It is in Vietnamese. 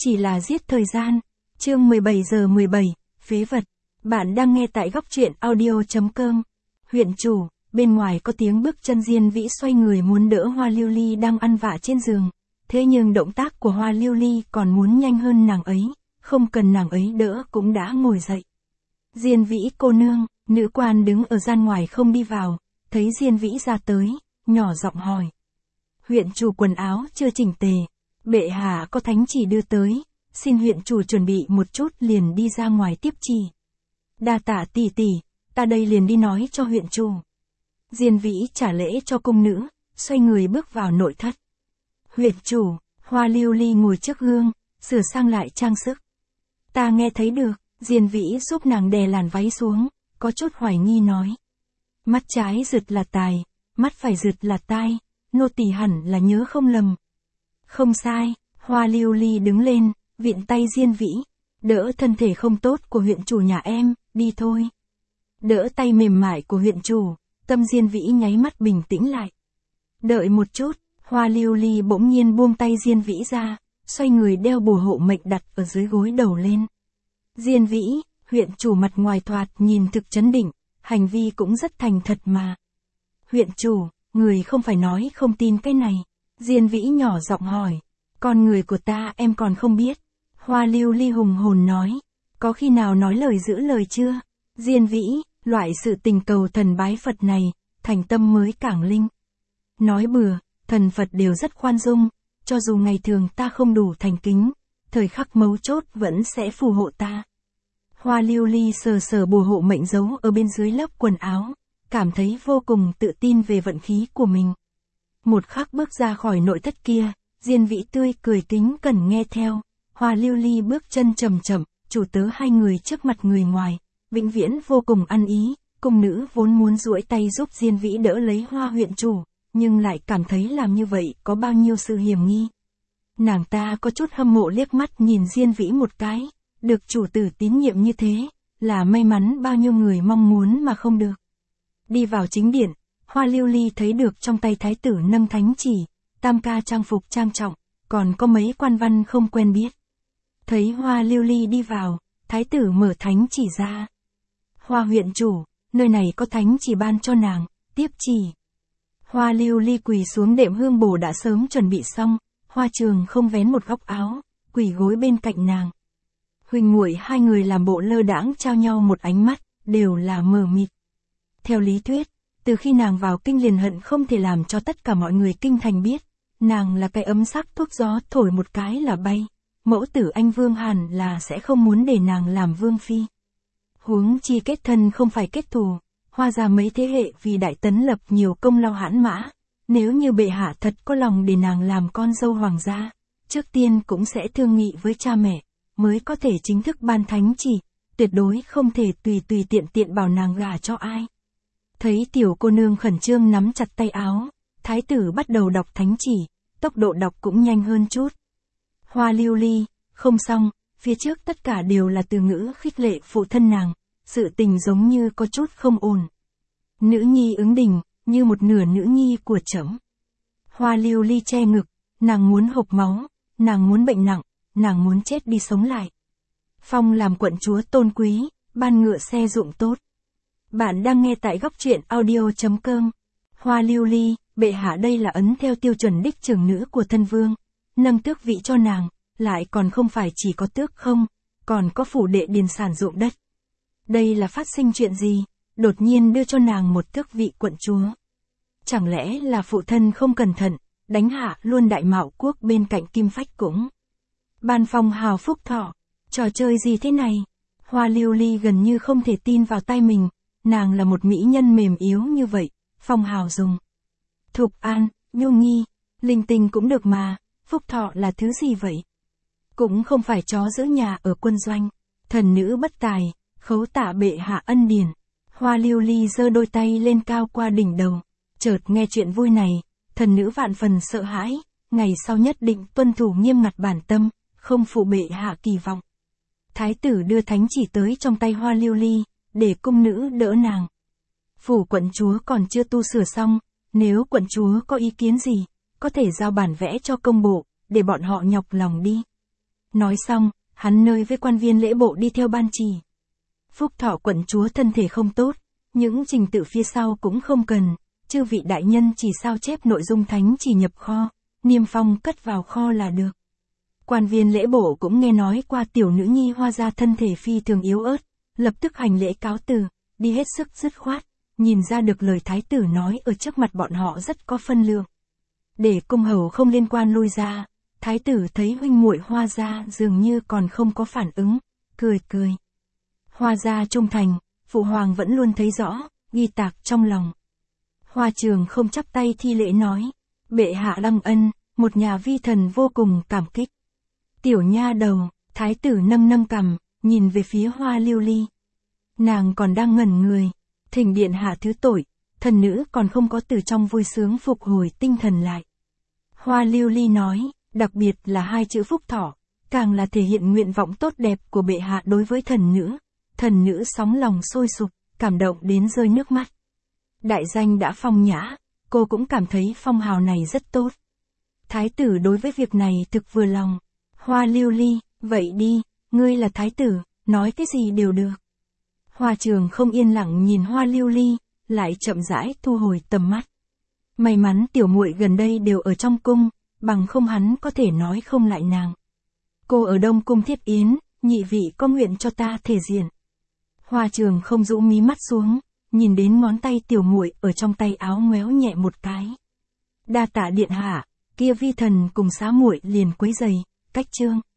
chỉ là giết thời gian. Chương 17 giờ 17, phế vật. Bạn đang nghe tại góc truyện audio.com. Huyện chủ, bên ngoài có tiếng bước chân Diên Vĩ xoay người muốn đỡ Hoa Lưu Ly đang ăn vạ trên giường. Thế nhưng động tác của Hoa Lưu Ly còn muốn nhanh hơn nàng ấy, không cần nàng ấy đỡ cũng đã ngồi dậy. Diên Vĩ cô nương, nữ quan đứng ở gian ngoài không đi vào, thấy Diên Vĩ ra tới, nhỏ giọng hỏi. Huyện chủ quần áo chưa chỉnh tề, bệ hạ có thánh chỉ đưa tới, xin huyện chủ chuẩn bị một chút liền đi ra ngoài tiếp chỉ. Đa tạ tỷ tỷ, ta đây liền đi nói cho huyện chủ. Diên Vĩ trả lễ cho cung nữ, xoay người bước vào nội thất. Huyện chủ, Hoa Lưu Ly ngồi trước gương, sửa sang lại trang sức. Ta nghe thấy được, Diên Vĩ giúp nàng đè làn váy xuống, có chút hoài nghi nói. Mắt trái rực là tài, mắt phải rực là tai, nô tỳ hẳn là nhớ không lầm. Không sai, Hoa Lưu Ly đứng lên, vịn tay Diên Vĩ, đỡ thân thể không tốt của huyện chủ nhà em, đi thôi. Đỡ tay mềm mại của huyện chủ, tâm Diên Vĩ nháy mắt bình tĩnh lại. Đợi một chút, Hoa Lưu Ly bỗng nhiên buông tay Diên Vĩ ra, xoay người đeo bùa hộ mệnh đặt ở dưới gối đầu lên. Diên Vĩ, huyện chủ mặt ngoài thoạt nhìn thực chấn định, hành vi cũng rất thành thật mà. Huyện chủ, người không phải nói không tin cái này. Diên Vĩ nhỏ giọng hỏi. Con người của ta em còn không biết. Hoa Lưu Ly hùng hồn nói. Có khi nào nói lời giữ lời chưa? Diên Vĩ, loại sự tình cầu thần bái Phật này, thành tâm mới cảng linh. Nói bừa, thần Phật đều rất khoan dung, cho dù ngày thường ta không đủ thành kính, thời khắc mấu chốt vẫn sẽ phù hộ ta. Hoa Lưu Ly sờ sờ bùa hộ mệnh giấu ở bên dưới lớp quần áo, cảm thấy vô cùng tự tin về vận khí của mình. Một khắc bước ra khỏi nội thất kia, Diên Vĩ tươi cười kính cẩn nghe theo. Hoa Lưu Ly bước chân chậm chậm, chủ tớ hai người trước mặt người ngoài, vĩnh viễn vô cùng ăn ý. Cung nữ vốn muốn duỗi tay giúp Diên Vĩ đỡ lấy Hoa huyện chủ, nhưng lại cảm thấy làm như vậy có bao nhiêu sự hiểm nghi. Nàng ta có chút hâm mộ liếc mắt nhìn Diên Vĩ một cái, được chủ tử tín nhiệm như thế, là may mắn bao nhiêu người mong muốn mà không được. Đi vào chính điện, Hoa Lưu Ly thấy được trong tay thái tử nâng thánh chỉ, tam ca trang phục trang trọng, còn có mấy quan văn không quen biết. Thấy Hoa Lưu Ly đi vào, thái tử mở thánh chỉ ra. Hoa huyện chủ, nơi này có thánh chỉ ban cho nàng, tiếp chỉ. Hoa Lưu Ly quỳ xuống đệm hương bổ đã sớm chuẩn bị xong, Hoa Trường không vén một góc áo, quỳ gối bên cạnh nàng. Huynh muội hai người làm bộ lơ đãng trao nhau một ánh mắt, đều là mờ mịt. Theo lý thuyết, từ khi nàng vào kinh liền hận không thể làm cho tất cả mọi người kinh thành biết, nàng là cái ấm sắc thuốc gió thổi một cái là bay, mẫu tử anh Vương hẳn là sẽ không muốn để nàng làm vương phi. Huống chi kết thân không phải kết thù, Hoa gia mấy thế hệ vì Đại Tấn lập nhiều công lao hãn mã, nếu như bệ hạ thật có lòng để nàng làm con dâu hoàng gia, trước tiên cũng sẽ thương nghị với cha mẹ, mới có thể chính thức ban thánh chỉ, tuyệt đối không thể tùy tiện bảo nàng gả cho ai. Thấy tiểu cô nương khẩn trương nắm chặt tay áo, thái tử bắt đầu đọc thánh chỉ, tốc độ đọc cũng nhanh hơn chút. Hoa Lưu Ly, không xong, phía trước tất cả đều là từ ngữ khích lệ phụ thân nàng, sự tình giống như có chút không ổn. Nữ nhi ứng đình, như một nửa nữ nhi của trẫm. Hoa Lưu Ly che ngực, nàng muốn hộc máu, nàng muốn bệnh nặng, nàng muốn chết đi sống lại. Phong làm quận chúa tôn quý, ban ngựa xe dụng tốt. Bạn đang nghe tại góc truyện audio.com. Hoa Lưu Ly, bệ hạ đây là ấn theo tiêu chuẩn đích trưởng nữ của thân vương, nâng tước vị cho nàng, lại còn không phải chỉ có tước không, còn có phủ đệ điền sản ruộng đất. Đây là phát sinh chuyện gì, đột nhiên đưa cho nàng một tước vị quận chúa. Chẳng lẽ là phụ thân không cẩn thận, đánh hạ luôn Đại Mạo quốc bên cạnh Kim Phách cũng. Ban phong hào phúc thọ, trò chơi gì thế này? Hoa Lưu Ly gần như không thể tin vào tai mình, nàng là một mỹ nhân mềm yếu như vậy, phong hào dùng. Thục an, nhu nghi, linh tinh cũng được mà, phúc thọ là thứ gì vậy? Cũng không phải chó giữ nhà ở quân doanh, thần nữ bất tài, khấu tạ bệ hạ ân điển. Hoa Lưu Ly giơ đôi tay lên cao qua đỉnh đầu, chợt nghe chuyện vui này, thần nữ vạn phần sợ hãi, ngày sau nhất định tuân thủ nghiêm ngặt bản tâm, không phụ bệ hạ kỳ vọng. Thái tử đưa thánh chỉ tới trong tay Hoa Lưu Ly, để cung nữ đỡ nàng. Phủ quận chúa còn chưa tu sửa xong, nếu quận chúa có ý kiến gì, có thể giao bản vẽ cho công bộ, để bọn họ nhọc lòng đi. Nói xong, hắn nơi với quan viên lễ bộ đi theo ban chỉ. Phúc Thọ quận chúa thân thể không tốt, những trình tự phía sau cũng không cần, chư vị đại nhân chỉ sao chép nội dung thánh chỉ nhập kho, niêm phong cất vào kho là được. Quan viên lễ bộ cũng nghe nói qua tiểu nữ nhi Hoa gia thân thể phi thường yếu ớt, lập tức hành lễ cáo từ, đi hết sức dứt khoát, nhìn ra được lời thái tử nói ở trước mặt bọn họ rất có phân lượng. Để cung hầu không liên quan lui ra, thái tử thấy huynh muội Hoa gia dường như còn không có phản ứng, cười cười. Hoa gia trung thành, phụ hoàng vẫn luôn thấy rõ, ghi tạc trong lòng. Hoa Trường không chắp tay thi lễ nói, bệ hạ lăng ân, một nhà vi thần vô cùng cảm kích. Tiểu nha đầu, thái tử nâng nâng cằm, nhìn về phía Hoa Lưu Ly. Nàng còn đang ngẩn người, thỉnh điện hạ thứ tội, thần nữ còn không có từ trong vui sướng phục hồi tinh thần lại. Hoa Lưu Ly nói, đặc biệt là hai chữ Phúc Thọ, càng là thể hiện nguyện vọng tốt đẹp của bệ hạ đối với thần nữ. Thần nữ sóng lòng sôi sục, cảm động đến rơi nước mắt. Đại danh đã phong nhã, cô cũng cảm thấy phong hào này rất tốt. Thái tử đối với việc này thực vừa lòng. Hoa Lưu Ly, vậy đi, ngươi là thái tử, nói cái gì đều được. Hoa Trường không yên lặng nhìn Hoa Lưu Ly, lại chậm rãi thu hồi tầm mắt. May mắn tiểu muội gần đây đều ở trong cung, bằng không hắn có thể nói không lại nàng. Cô ở Đông Cung thiết yến, nhị vị có nguyện cho ta thể diện. Hoa Trường không rũ mí mắt xuống, nhìn đến ngón tay tiểu muội ở trong tay áo ngoéo nhẹ một cái. Đa tạ điện hạ, kia vi thần cùng xá muội liền quấy giày, cách chương.